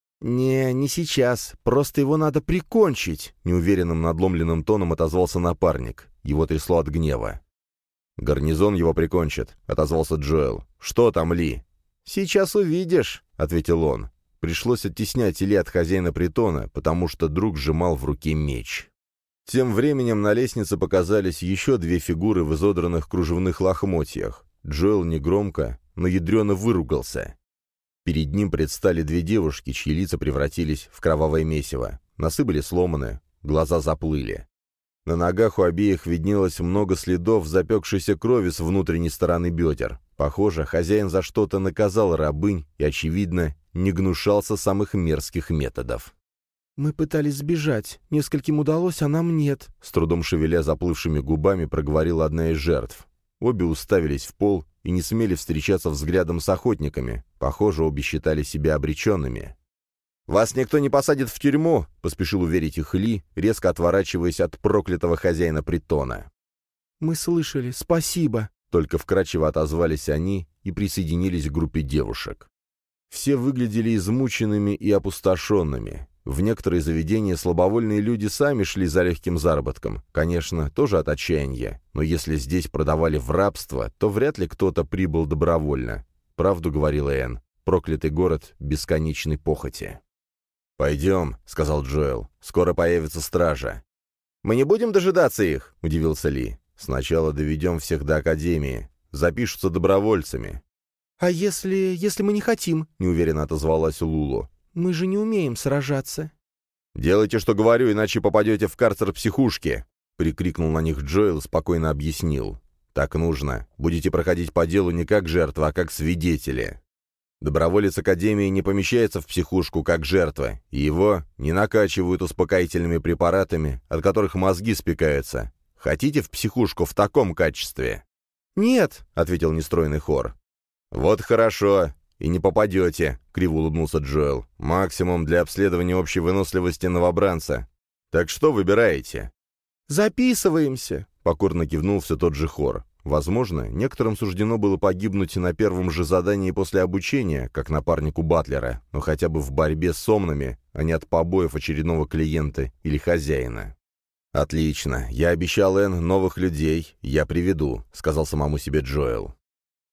«Не, не сейчас. Просто его надо прикончить!» — неуверенным надломленным тоном отозвался напарник. Его трясло от гнева.
«Гарнизон его прикончит», — отозвался Джоэл. «Что там, Ли?»
«Сейчас увидишь», — ответил он.
Пришлось оттеснять Ли от хозяина притона, потому что друг сжимал в руке меч. Тем временем на лестнице показались еще две фигуры в изодранных кружевных лохмотьях. Джоэл негромко, но ядрено выругался. Перед ним предстали две девушки, чьи лица превратились в кровавое месиво. Носы были сломаны, глаза заплыли. На ногах у обеих виднелось много следов запекшейся крови с внутренней стороны бедер. Похоже, хозяин за что-то наказал рабынь и, очевидно, не гнушался самых мерзких методов.
«Мы пытались сбежать. Нескольким удалось, а нам нет», —
с трудом шевеля заплывшими губами проговорила одна из жертв. Обе уставились в пол и не смели встречаться взглядом с охотниками. Похоже, обе считали себя обреченными.
«Вас никто не посадит в тюрьму», —
поспешил уверить их Ли, резко отворачиваясь от проклятого хозяина притона.
«Мы слышали, спасибо»,
— только вкрадчиво отозвались они и присоединились к группе девушек. Все выглядели измученными и опустошенными. В некоторые заведения слабовольные люди сами шли за легким заработком, конечно, тоже от отчаяния, но если здесь продавали в рабство, то вряд ли кто-то прибыл добровольно. Правду говорила Энн, проклятый город бесконечной похоти. «Пойдем», — сказал Джоэл, — «скоро появится стража».
«Мы не будем дожидаться их?» — удивился Ли.
«Сначала доведем всех до академии. Запишутся добровольцами».
«А если... если мы не хотим?» — неуверенно отозвалась Лулу. «Мы же не умеем сражаться».
«Делайте, что говорю, иначе попадете в карцер психушки», — прикрикнул на них Джоэл, спокойно объяснил. «Так нужно. Будете проходить по делу не как жертва, а как свидетели. Доброволец Академии не помещается в психушку как жертва, и его не накачивают успокоительными препаратами, от которых мозги спекаются. Хотите в психушку в таком качестве?»
«Нет»,
— ответил нестройный хор. «Вот хорошо. И не попадете», — криво улыбнулся Джоэл. «Максимум для обследования общей выносливости новобранца. Так что выбираете?»
«Записываемся», —
покорно кивнул все тот же хор. Возможно, некоторым суждено было погибнуть на первом же задании после обучения, как напарнику Батлера, но хотя бы в борьбе с сомнами, а не от побоев очередного клиента или хозяина. «Отлично. Я обещал Энн новых людей. Я приведу», — сказал самому себе Джоэл.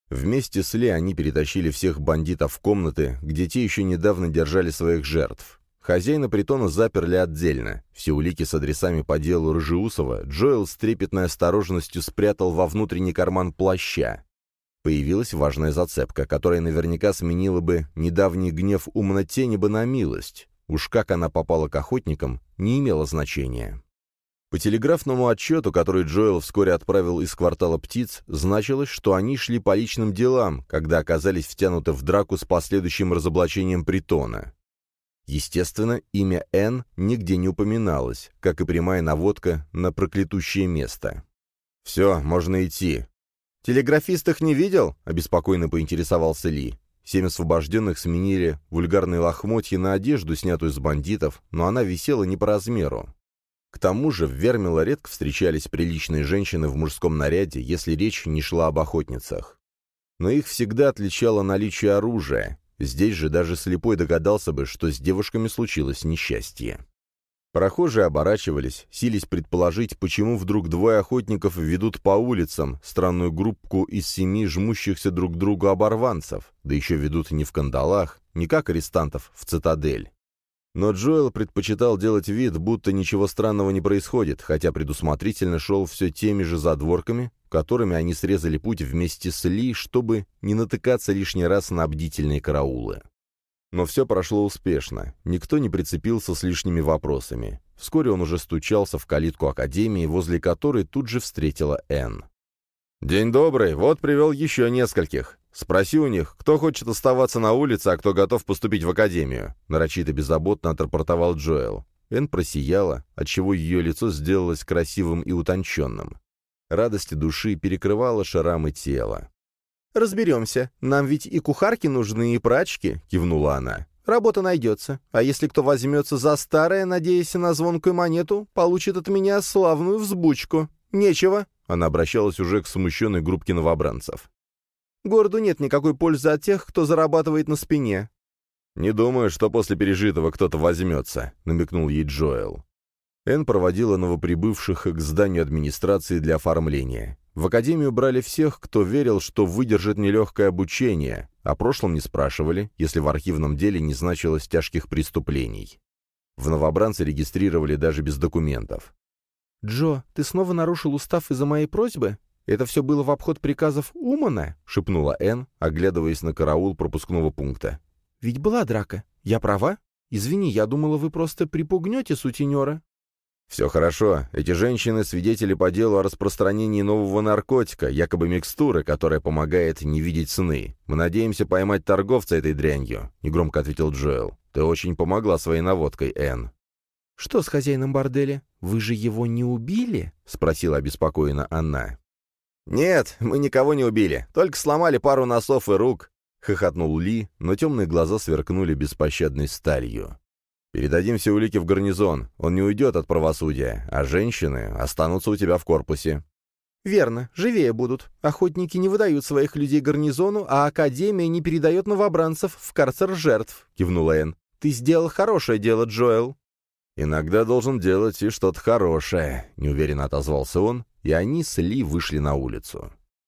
Вместе с Ли они перетащили всех бандитов в комнаты, где те еще недавно держали своих жертв. Хозяина притона заперли отдельно. Все улики с адресами по делу Рыжеусова Джоэл с трепетной осторожностью спрятал во внутренний карман плаща. Появилась важная зацепка, которая наверняка сменила бы недавний гнев умно-тенеба на милость. Уж как она попала к охотникам, не имело значения. По телеграфному отчету, который Джоэл вскоре отправил из квартала птиц, значилось, что они шли по личным делам, когда оказались втянуты в драку с последующим разоблачением притона. Естественно, имя Энн нигде не упоминалось, как и прямая наводка на проклятущее место. «Все, можно идти». «Телеграфист их не видел?» — обеспокоенно поинтересовался Ли. Семь освобожденных сменили вульгарные лохмотья на одежду, снятую с бандитов, но она висела не по размеру. К тому же в Вермило редко встречались приличные женщины в мужском наряде, если речь не шла об охотницах. Но их всегда отличало наличие оружия. Здесь же даже слепой догадался бы, что с девушками случилось несчастье. Прохожие оборачивались, сились предположить, почему вдруг двое охотников ведут по улицам странную группку из семи жмущихся друг к другу оборванцев, да еще ведут не в кандалах, не как арестантов в цитадель. Но Джоэл предпочитал делать вид, будто ничего странного не происходит, хотя предусмотрительно шел все теми же задворками, которыми они срезали путь вместе с Ли, чтобы не натыкаться лишний раз на бдительные караулы. Но все прошло успешно, никто не прицепился с лишними вопросами. Вскоре он уже стучался в калитку академии, возле которой тут же встретила Энн. «День добрый, вот привел еще нескольких. Спроси у них, кто хочет оставаться на улице, а кто готов поступить в академию», — нарочито беззаботно отрапортовал Джоэл. Энн просияла, отчего ее лицо сделалось красивым и утонченным. Радость души перекрывала шрамы тела.
«Разберемся. Нам ведь и кухарки нужны, и прачки», — кивнула она. «Работа найдется. А если кто возьмется за старое, надеясь на звонкую монету, получит от меня славную взбучку. Нечего». Она обращалась уже к смущенной группке новобранцев. «Городу нет никакой пользы от тех, кто зарабатывает на спине».
«Не думаю, что после пережитого кто-то возьмется», — намекнул ей Джоэл. Энн проводила новоприбывших к зданию администрации для оформления. В академию брали всех, кто верил, что выдержит нелегкое обучение, о прошлом не спрашивали, если в архивном деле не значилось тяжких преступлений. В новобранцы регистрировали даже без документов.
«Джо, ты снова нарушил устав из-за моей просьбы? Это все было в обход приказов Умана?» — шепнула Энн, оглядываясь на караул пропускного пункта. «Ведь была драка. Я права? Извини, я думала, вы просто припугнете сутенера».
«Все хорошо. Эти женщины — свидетели по делу о распространении нового наркотика, якобы микстуры, которая помогает не видеть сны. Мы надеемся поймать торговца этой дрянью», — негромко ответил Джоэл. «Ты очень помогла своей наводкой, Энн».
«Что с хозяином борделя? Вы же его не убили?» — спросила обеспокоена она.
«Нет, мы никого не убили, только сломали пару носов и рук», — хохотнул Ли, но темные глаза сверкнули беспощадной сталью. «Передадим все улики в гарнизон, он не уйдет от правосудия, а женщины останутся у тебя в корпусе».
«Верно, живее будут. Охотники не выдают своих людей гарнизону, а Академия не передает новобранцев в карцер жертв», — кивнула Энн. «Ты сделал хорошее дело, Джоэл».
«Иногда должен делать и что-то хорошее», — неуверенно отозвался он, и они с Ли вышли на улицу.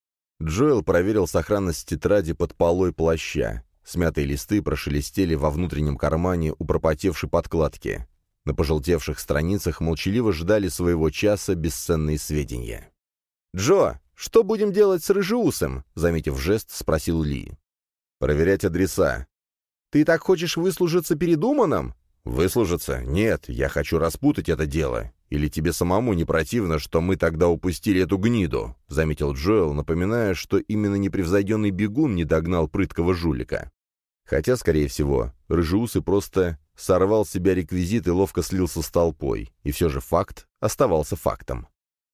Джоэл проверил сохранность тетради под полой плаща. Смятые листы прошелестели во внутреннем кармане у пропотевшей подкладки. На пожелтевших страницах молчаливо ждали своего часа бесценные сведения.
«Джо, что будем делать с Рыжеусом?» — заметив жест, спросил Ли.
«Проверять адреса».
«Ты так хочешь выслужиться перед Уманом?»
«Выслужиться? Нет, я хочу распутать это дело. Или тебе самому не противно, что мы тогда упустили эту гниду?» — заметил Джоэл, напоминая, что именно непревзойденный бегун не догнал прыткого жулика. Хотя, скорее всего, Рыжеусый просто сорвал с себя реквизит и ловко слился с толпой, и все же факт оставался фактом.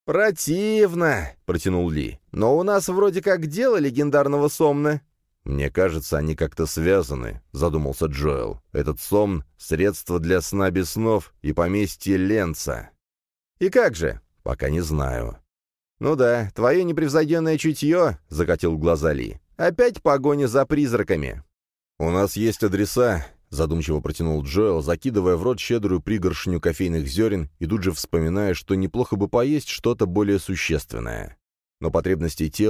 «Противно!» — протянул Ли. «Но у нас вроде как дело легендарного Сомна».
«Мне кажется, они как-то связаны», — задумался Джоэл. «Этот Сомн — средство для сна без снов и поместье Ленца».
«И как же?»
«Пока не знаю».
«Ну да, твое непревзойденное чутье», — закатил глаза Ли. «Опять погоня за призраками».
«У нас есть адреса», — задумчиво протянул Джоэл, закидывая в рот щедрую пригоршню кофейных зерен и тут же вспоминая, что неплохо бы поесть что-то более существенное. Но потребностей тела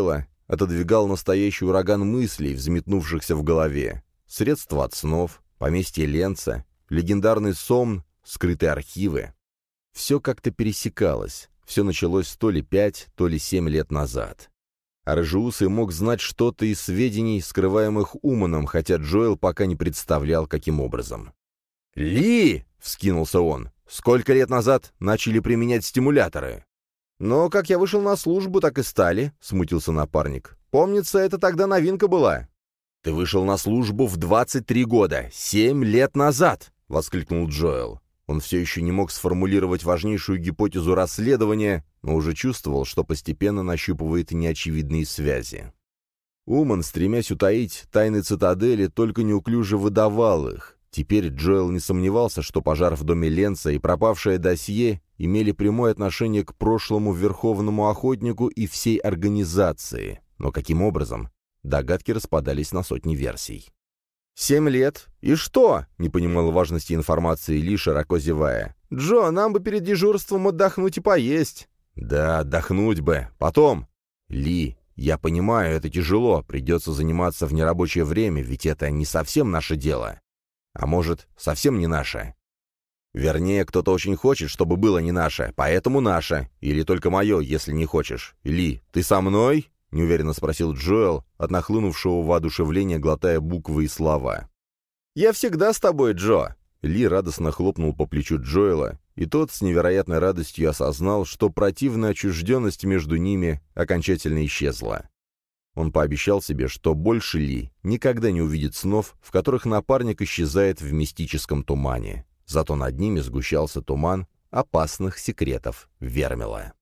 отодвигал настоящий ураган мыслей, взметнувшихся в голове. Средства от снов, поместье Ленца, легендарный Сомн, скрытые архивы. Все как-то пересекалось. Все началось то ли пять, то ли семь лет назад. А Рыжеусый мог знать что-то из сведений, скрываемых Уманом, хотя Джоэл пока не представлял, каким образом. «Ли!» — вскинулся он. «Сколько лет назад начали применять стимуляторы?» «Но как я вышел на службу, так и стали», — смутился напарник. «Помнится, это тогда новинка была». «Ты вышел на службу в двадцать три года, семь лет назад!» — воскликнул Джоэл. Он все еще не мог сформулировать важнейшую гипотезу расследования, но уже чувствовал, что постепенно нащупывает неочевидные связи. Уман, стремясь утаить тайны цитадели, только неуклюже выдавал их. Теперь Джоэл не сомневался, что пожар в доме Ленца и пропавшее досье имели прямое отношение к прошлому верховному охотнику и всей организации. Но каким образом? Догадки распадались на сотни версий. «Семь лет? И что?» — не понимал важности информации Ли, широко зевая. «Джо, нам бы перед дежурством отдохнуть и поесть». «Да, отдохнуть бы. Потом». «Ли, я понимаю, это тяжело, придется заниматься в нерабочее время, ведь это не совсем наше дело. А может, совсем не наше? Вернее, кто-то очень хочет, чтобы было не наше, поэтому наше. Или только мое, если не хочешь. Ли, ты со мной?» — неуверенно спросил Джоэл, от нахлынувшего воодушевления глотая буквы и слова. «Я всегда с тобой, Джо!» Ли радостно хлопнул по плечу Джоэла, и тот с невероятной радостью осознал, что противная отчужденность между ними окончательно исчезла. Он пообещал себе, что больше Ли никогда не увидит снов, в которых напарник исчезает в мистическом тумане. Зато над ними сгущался туман опасных секретов Вермила.